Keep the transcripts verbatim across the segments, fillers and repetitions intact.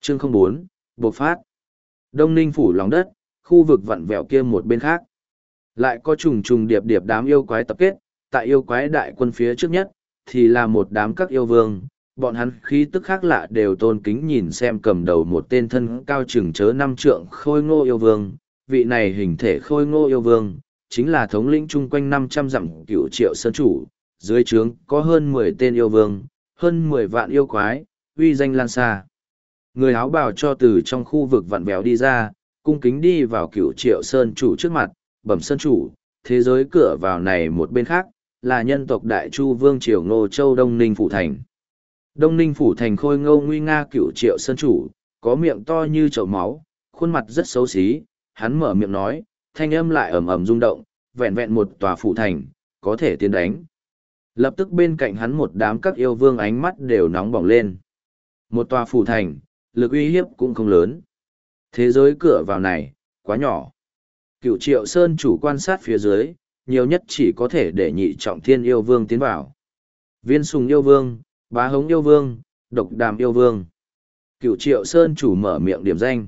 Chương không bốn, bộc phát. Đông Ninh phủ lòng đất, khu vực vặn vẹo kia một bên khác. Lại có trùng trùng điệp điệp đám yêu quái tập kết, tại yêu quái đại quân phía trước nhất, thì là một đám các yêu vương. Bọn hắn khí tức khác lạ đều tôn kính nhìn xem cầm đầu một tên thân cao chừng chớ năm trượng khôi ngô yêu vương. Vị này hình thể khôi ngô yêu vương, chính là thống lĩnh chung quanh năm trăm dặm cửu triệu sơn chủ. Dưới trướng có hơn mười tên yêu vương, hơn mười vạn yêu quái, uy danh lan xa. Người áo bào cho từ trong khu vực vặn vẹo đi ra, cung kính đi vào cửu triệu sơn chủ trước mặt, bẩm sơn chủ, thế giới cửa vào này một bên khác, là nhân tộc Đại Chu Vương Triều Ngô Châu Đông Ninh Phủ Thành. Đông Ninh Phủ Thành khôi ngô nguy nga cửu triệu sơn chủ, có miệng to như chậu máu, khuôn mặt rất xấu xí, hắn mở miệng nói, thanh âm lại ầm ầm rung động, vẹn vẹn một tòa phủ thành, có thể tiến đánh. Lập tức bên cạnh hắn một đám các yêu vương ánh mắt đều nóng bỏng lên. Một tòa phủ thành, lực uy hiếp cũng không lớn. Thế giới cửa vào này, quá nhỏ. Cựu triệu sơn chủ quan sát phía dưới, nhiều nhất chỉ có thể để nhị trọng thiên yêu vương tiến vào. Viên sùng yêu vương, bá hống yêu vương, độc đàm yêu vương. Cựu triệu sơn chủ mở miệng điểm danh.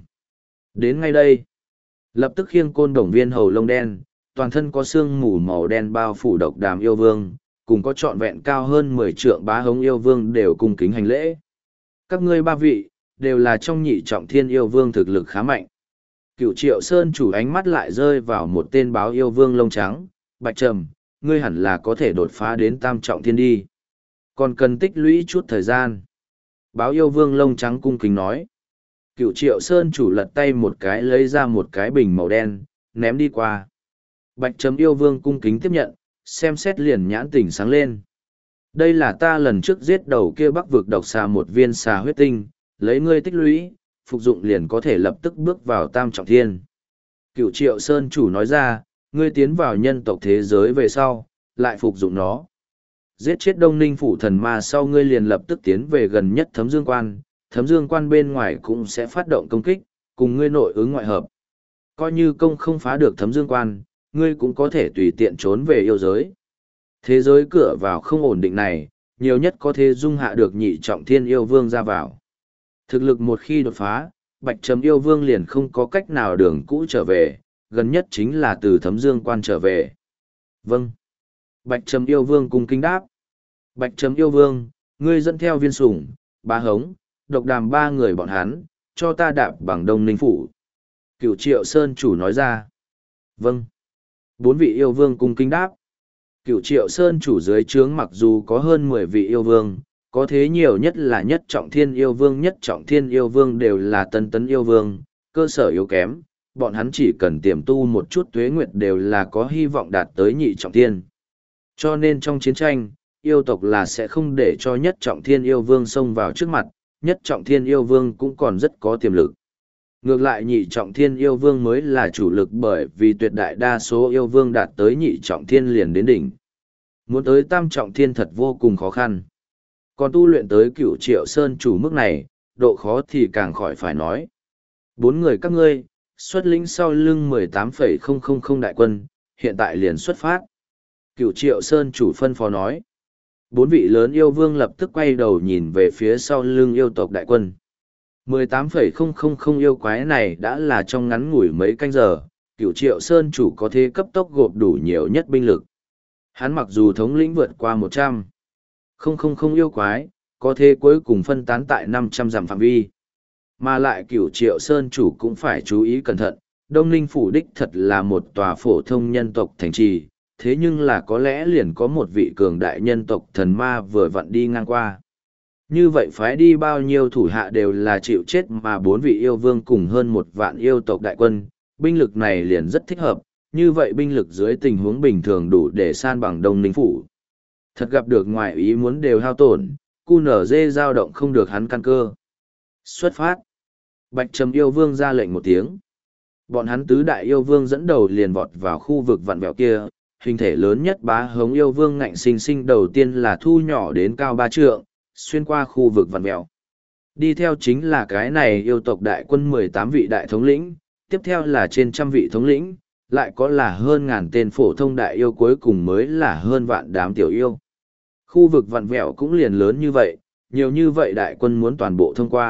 Đến ngay đây. Lập tức khiêng côn đồng viên hầu lông đen, toàn thân có xương mù màu đen bao phủ độc đàm yêu vương, cùng có trọn vẹn cao hơn mười trượng bá hống yêu vương đều cung kính hành lễ. Các ngươi ba vị, đều là trong nhị trọng thiên yêu vương thực lực khá mạnh. Cựu triệu sơn chủ ánh mắt lại rơi vào một tên báo yêu vương lông trắng, Bạch Trầm, ngươi hẳn là có thể đột phá đến tam trọng thiên đi. Còn cần tích lũy chút thời gian. Báo yêu vương lông trắng cung kính nói. Cựu triệu sơn chủ lật tay một cái lấy ra một cái bình màu đen, ném đi qua. Bạch Trầm yêu vương cung kính tiếp nhận, xem xét liền nhãn tỉnh sáng lên. Đây là ta lần trước giết đầu kia bắc vực độc xà một viên xà huyết tinh, lấy ngươi tích lũy, phục dụng liền có thể lập tức bước vào tam trọng thiên. Cựu triệu sơn chủ nói ra, ngươi tiến vào nhân tộc thế giới về sau, lại phục dụng nó. Giết chết Đông Ninh phủ thần ma sau ngươi liền lập tức tiến về gần nhất thấm dương quan, thấm dương quan bên ngoài cũng sẽ phát động công kích, cùng ngươi nội ứng ngoại hợp. Coi như công không phá được thấm dương quan, ngươi cũng có thể tùy tiện trốn về yêu giới. Thế giới cửa vào không ổn định này, nhiều nhất có thể dung hạ được nhị trọng thiên yêu vương ra vào. Thực lực một khi đột phá, Bạch Trầm yêu vương liền không có cách nào đường cũ trở về, gần nhất chính là từ thấm dương quan trở về. Vâng. Bạch Trầm yêu vương cung kính đáp. Bạch Trầm yêu vương, ngươi dẫn theo viên sủng, bá hống, độc đàm ba người bọn hắn, cho ta đạp bằng Đông Ninh phủ. Cựu triệu sơn chủ nói ra. Vâng. Bốn vị yêu vương cung kính đáp. Cựu triệu sơn chủ dưới trướng mặc dù có hơn mười vị yêu vương, có thế nhiều nhất là nhất trọng thiên yêu vương nhất trọng thiên yêu vương đều là tân tấn yêu vương, cơ sở yếu kém, bọn hắn chỉ cần tiềm tu một chút tuế nguyệt đều là có hy vọng đạt tới nhị trọng thiên. Cho nên trong chiến tranh, yêu tộc là sẽ không để cho nhất trọng thiên yêu vương xông vào trước mặt, nhất trọng thiên yêu vương cũng còn rất có tiềm lực. Ngược lại nhị trọng thiên yêu vương mới là chủ lực bởi vì tuyệt đại đa số yêu vương đạt tới nhị trọng thiên liền đến đỉnh. Muốn tới tam trọng thiên thật vô cùng khó khăn. Còn tu luyện tới cửu triệu sơn chủ mức này, độ khó thì càng khỏi phải nói. Bốn người các ngươi, xuất lĩnh sau lưng mười tám phẩy không không không đại quân, hiện tại liền xuất phát. Cửu triệu sơn chủ phân phó nói. Bốn vị lớn yêu vương lập tức quay đầu nhìn về phía sau lưng yêu tộc đại quân. mười tám phẩy không không không yêu quái này đã là trong ngắn ngủi mấy canh giờ, cửu triệu sơn chủ có thể cấp tốc gộp đủ nhiều nhất binh lực. Hắn mặc dù thống lĩnh vượt qua một trăm, không không không yêu quái, có thể cuối cùng phân tán tại năm trăm dặm phạm vi. Mà lại cửu triệu sơn chủ cũng phải chú ý cẩn thận, Đông Ninh phủ đích thật là một tòa phổ thông nhân tộc thành trì, thế nhưng là có lẽ liền có một vị cường đại nhân tộc thần ma vừa vặn đi ngang qua. Như vậy phái đi bao nhiêu thủ hạ đều là chịu chết mà bốn vị yêu vương cùng hơn một vạn yêu tộc đại quân, binh lực này liền rất thích hợp, như vậy binh lực dưới tình huống bình thường đủ để san bằng Đông Ninh phủ. Thật gặp được ngoại ý muốn đều hao tổn, cu nở dê dao động không được hắn căn cơ. Xuất phát. Bạch Trầm yêu vương ra lệnh một tiếng. Bọn hắn tứ đại yêu vương dẫn đầu liền vọt vào khu vực vặn vẹo kia, hình thể lớn nhất bá hống yêu vương ngạnh sinh sinh đầu tiên là thu nhỏ đến cao ba trượng, xuyên qua khu vực vặn vẹo. Đi theo chính là cái này yêu tộc đại quân mười tám vị đại thống lĩnh, tiếp theo là trên trăm vị thống lĩnh, lại có là hơn ngàn tên phổ thông đại yêu cuối cùng mới là hơn vạn đám tiểu yêu. Khu vực vặn vẹo cũng liền lớn như vậy, nhiều như vậy đại quân muốn toàn bộ thông qua,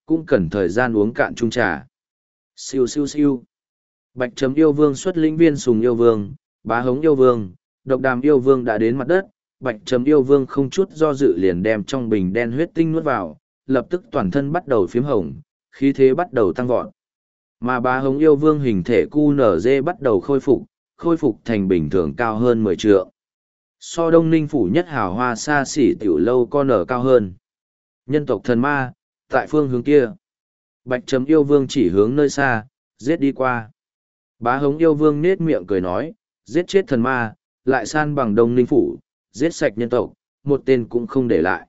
cũng cần thời gian uống cạn chung trà. Siêu siêu siêu. Bạch Trầm yêu vương xuất lĩnh Viên Sùng yêu vương, Bá Hống yêu vương, Độc Đàm yêu vương đã đến mặt đất. Bạch Trầm yêu vương không chút do dự liền đem trong bình đen huyết tinh nuốt vào, lập tức toàn thân bắt đầu phiếm hồng, khí thế bắt đầu tăng vọt. Mà Bá Hống yêu vương hình thể cu nở dê bắt đầu khôi phục, khôi phục thành bình thường cao hơn mười trượng. So Đông Ninh phủ nhất hào hoa xa xỉ tiểu lâu con nở cao hơn. Nhân tộc thần ma, tại phương hướng kia. Bạch Trầm yêu vương chỉ hướng nơi xa, giết đi qua. Bá Hống yêu vương nết miệng cười nói, giết chết thần ma, lại san bằng Đông Ninh phủ, giết sạch nhân tộc, một tên cũng không để lại.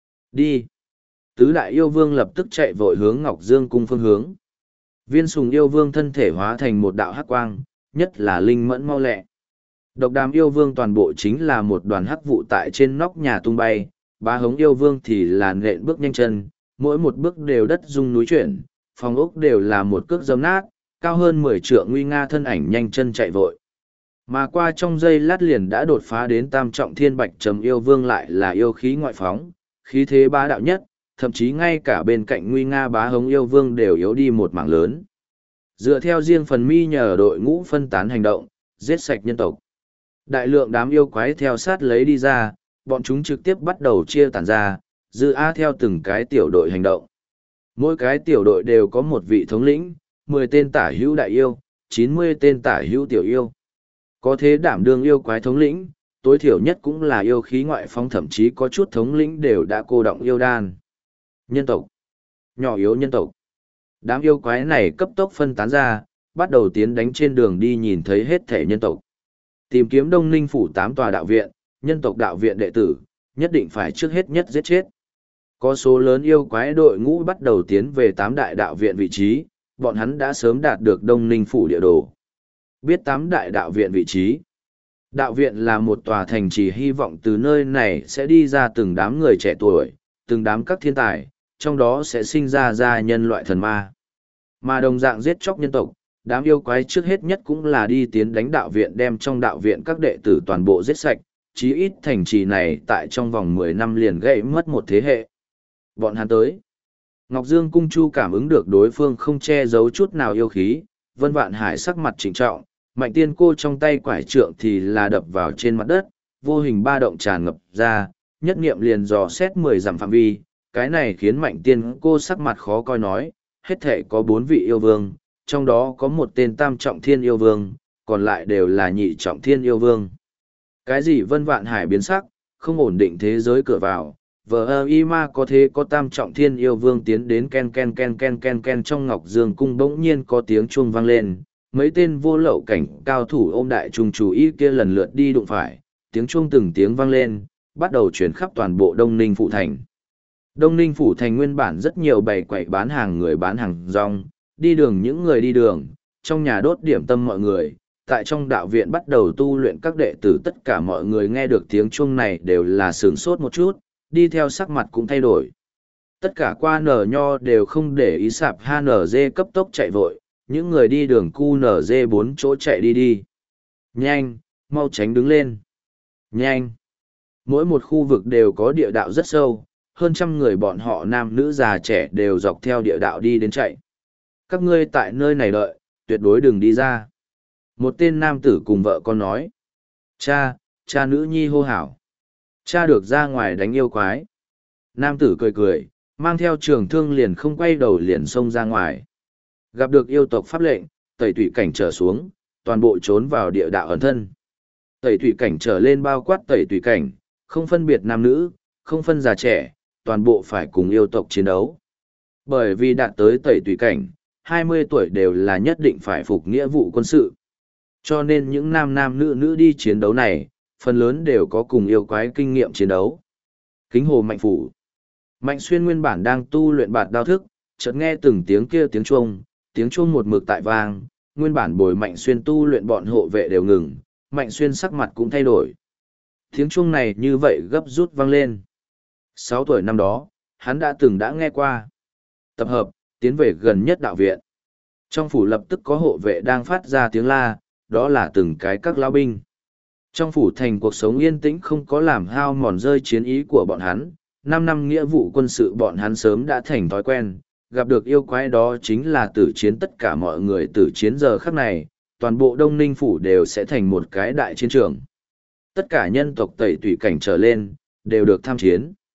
Đi. Tứ đại yêu vương lập tức chạy vội hướng Ngọc Dương cung phương hướng. Viên Sùng yêu vương thân thể hóa thành một đạo hắc quang, nhất là linh mẫn mau lẹ. Độc Đàm yêu vương toàn bộ chính là một đoàn hắc vụ tại trên nóc nhà tung bay, Bá Hống yêu vương thì là nện bước nhanh chân, mỗi một bước đều đất rung núi chuyển, phòng ốc đều là một cước dấm nát, cao hơn mười trượng nguy nga thân ảnh nhanh chân chạy vội. Mà qua trong giây lát liền đã đột phá đến tam trọng thiên. Bạch Trầm yêu vương lại là yêu khí ngoại phóng, khí thế bá đạo nhất, thậm chí ngay cả bên cạnh nguy nga Bá Hống yêu vương đều yếu đi một mảng lớn. Dựa theo riêng phần mi nhờ đội ngũ phân tán hành động, giết sạch nhân tộc. Đại lượng đám yêu quái theo sát lấy đi ra, bọn chúng trực tiếp bắt đầu chia tản ra, dư a theo từng cái tiểu đội hành động. Mỗi cái tiểu đội đều có một vị thống lĩnh, mười tên tả hữu đại yêu, chín mươi tên tả hữu tiểu yêu. Có thế đảm đương yêu quái thống lĩnh, tối thiểu nhất cũng là yêu khí ngoại phong, thậm chí có chút thống lĩnh đều đã cô động yêu đan. Nhân tộc. Nhỏ yếu nhân tộc. Đám yêu quái này cấp tốc phân tán ra, bắt đầu tiến đánh trên đường đi, nhìn thấy hết thể nhân tộc. Tìm kiếm Đông Ninh phủ tám tòa đạo viện, nhân tộc đạo viện đệ tử, nhất định phải trước hết nhất giết chết. Có số lớn yêu quái đội ngũ bắt đầu tiến về tám đại đạo viện vị trí, bọn hắn đã sớm đạt được Đông Ninh phủ địa đồ. Biết tám đại đạo viện vị trí. Đạo viện là một tòa thành trì, hy vọng từ nơi này sẽ đi ra từng đám người trẻ tuổi, từng đám các thiên tài, trong đó sẽ sinh ra ra nhân loại thần ma. Mà đồng dạng giết chóc nhân tộc, đám yêu quái trước hết nhất cũng là đi tiến đánh đạo viện, đem trong đạo viện các đệ tử toàn bộ giết sạch, chí ít thành trì này tại trong vòng mười năm liền gãy mất một thế hệ. Bọn hắn tới. Ngọc Dương Cung Chu cảm ứng được đối phương không che giấu chút nào yêu khí, Vân Vạn Hải sắc mặt trịnh trọng, Mạnh Tiên Cô trong tay quải trượng thì là đập vào trên mặt đất, vô hình ba động tràn ngập ra, nhất niệm liền dò xét mười dặm phạm vi, cái này khiến Mạnh Tiên Cô sắc mặt khó coi nói, hết thể có bốn vị yêu vương, trong đó có một tên tam trọng thiên yêu vương, còn lại đều là nhị trọng thiên yêu vương. Cái gì? Vân Vạn Hải biến sắc, không ổn định thế giới cửa vào, vờ ơ y ma có thế có tam trọng thiên yêu vương tiến đến, ken ken ken ken ken ken trong Ngọc Dương Cung bỗng nhiên có tiếng chuông vang lên, mấy tên vô lậu cảnh cao thủ ôm đại trung chủ y kia lần lượt đi đụng phải, tiếng chuông từng tiếng vang lên, bắt đầu chuyển khắp toàn bộ Đông Ninh Phủ Thành. Đông Ninh Phủ Thành nguyên bản rất nhiều bày quậy bán hàng người bán hàng rong, đi đường những người đi đường, trong nhà đốt điểm tâm mọi người, tại trong đạo viện bắt đầu tu luyện các đệ tử, tất cả mọi người nghe được tiếng chuông này đều là sửng sốt một chút, đi theo sắc mặt cũng thay đổi. Tất cả qua nở nho đều không để ý, sạp hát en giê cấp tốc chạy vội, những người đi đường cu nở dê bốn chỗ chạy đi đi. Nhanh, mau tránh đứng lên. Nhanh. Mỗi một khu vực đều có địa đạo rất sâu, hơn trăm người bọn họ nam nữ già trẻ đều dọc theo địa đạo đi đến chạy. Các ngươi tại nơi này đợi, tuyệt đối đừng đi ra. Một tên nam tử cùng vợ con nói. Cha, cha nữ nhi hô hào. Cha được ra ngoài đánh yêu quái. Nam tử cười cười, mang theo trường thương liền không quay đầu liền xông ra ngoài. Gặp được yêu tộc pháp lệnh, tẩy thủy cảnh trở xuống, toàn bộ trốn vào địa đạo ẩn thân. Tẩy thủy cảnh trở lên bao quát tẩy thủy cảnh, không phân biệt nam nữ, không phân già trẻ, toàn bộ phải cùng yêu tộc chiến đấu. Bởi vì đạt tới tẩy thủy cảnh, hai mươi tuổi đều là nhất định phải phục nghĩa vụ quân sự. Cho nên những nam nam nữ nữ đi chiến đấu này, phần lớn đều có cùng yêu quái kinh nghiệm chiến đấu. Kính hồ Mạnh Phủ. Mạnh Xuyên nguyên bản đang tu luyện bạt đao thức, chợt nghe từng tiếng kia tiếng chuông, tiếng chuông một mực tại vang, nguyên bản bồi Mạnh Xuyên tu luyện bọn hộ vệ đều ngừng, Mạnh Xuyên sắc mặt cũng thay đổi. Tiếng chuông này như vậy gấp rút vang lên. Sáu tuổi năm đó, hắn đã từng đã nghe qua. Tập hợp, tiến về gần nhất đạo viện. Trong phủ lập tức có hộ vệ đang phát ra tiếng la, đó là từng cái các lao binh. Trong phủ thành cuộc sống yên tĩnh không có làm hao mòn rơi chiến ý của bọn hắn, năm năm nghĩa vụ quân sự bọn hắn sớm đã thành thói quen, gặp được yêu quái đó chính là tử chiến, tất cả mọi người tử chiến giờ khắc này, toàn bộ Đông Ninh Phủ đều sẽ thành một cái đại chiến trường. Tất cả nhân tộc tẩy tùy cảnh trở lên, đều được tham chiến.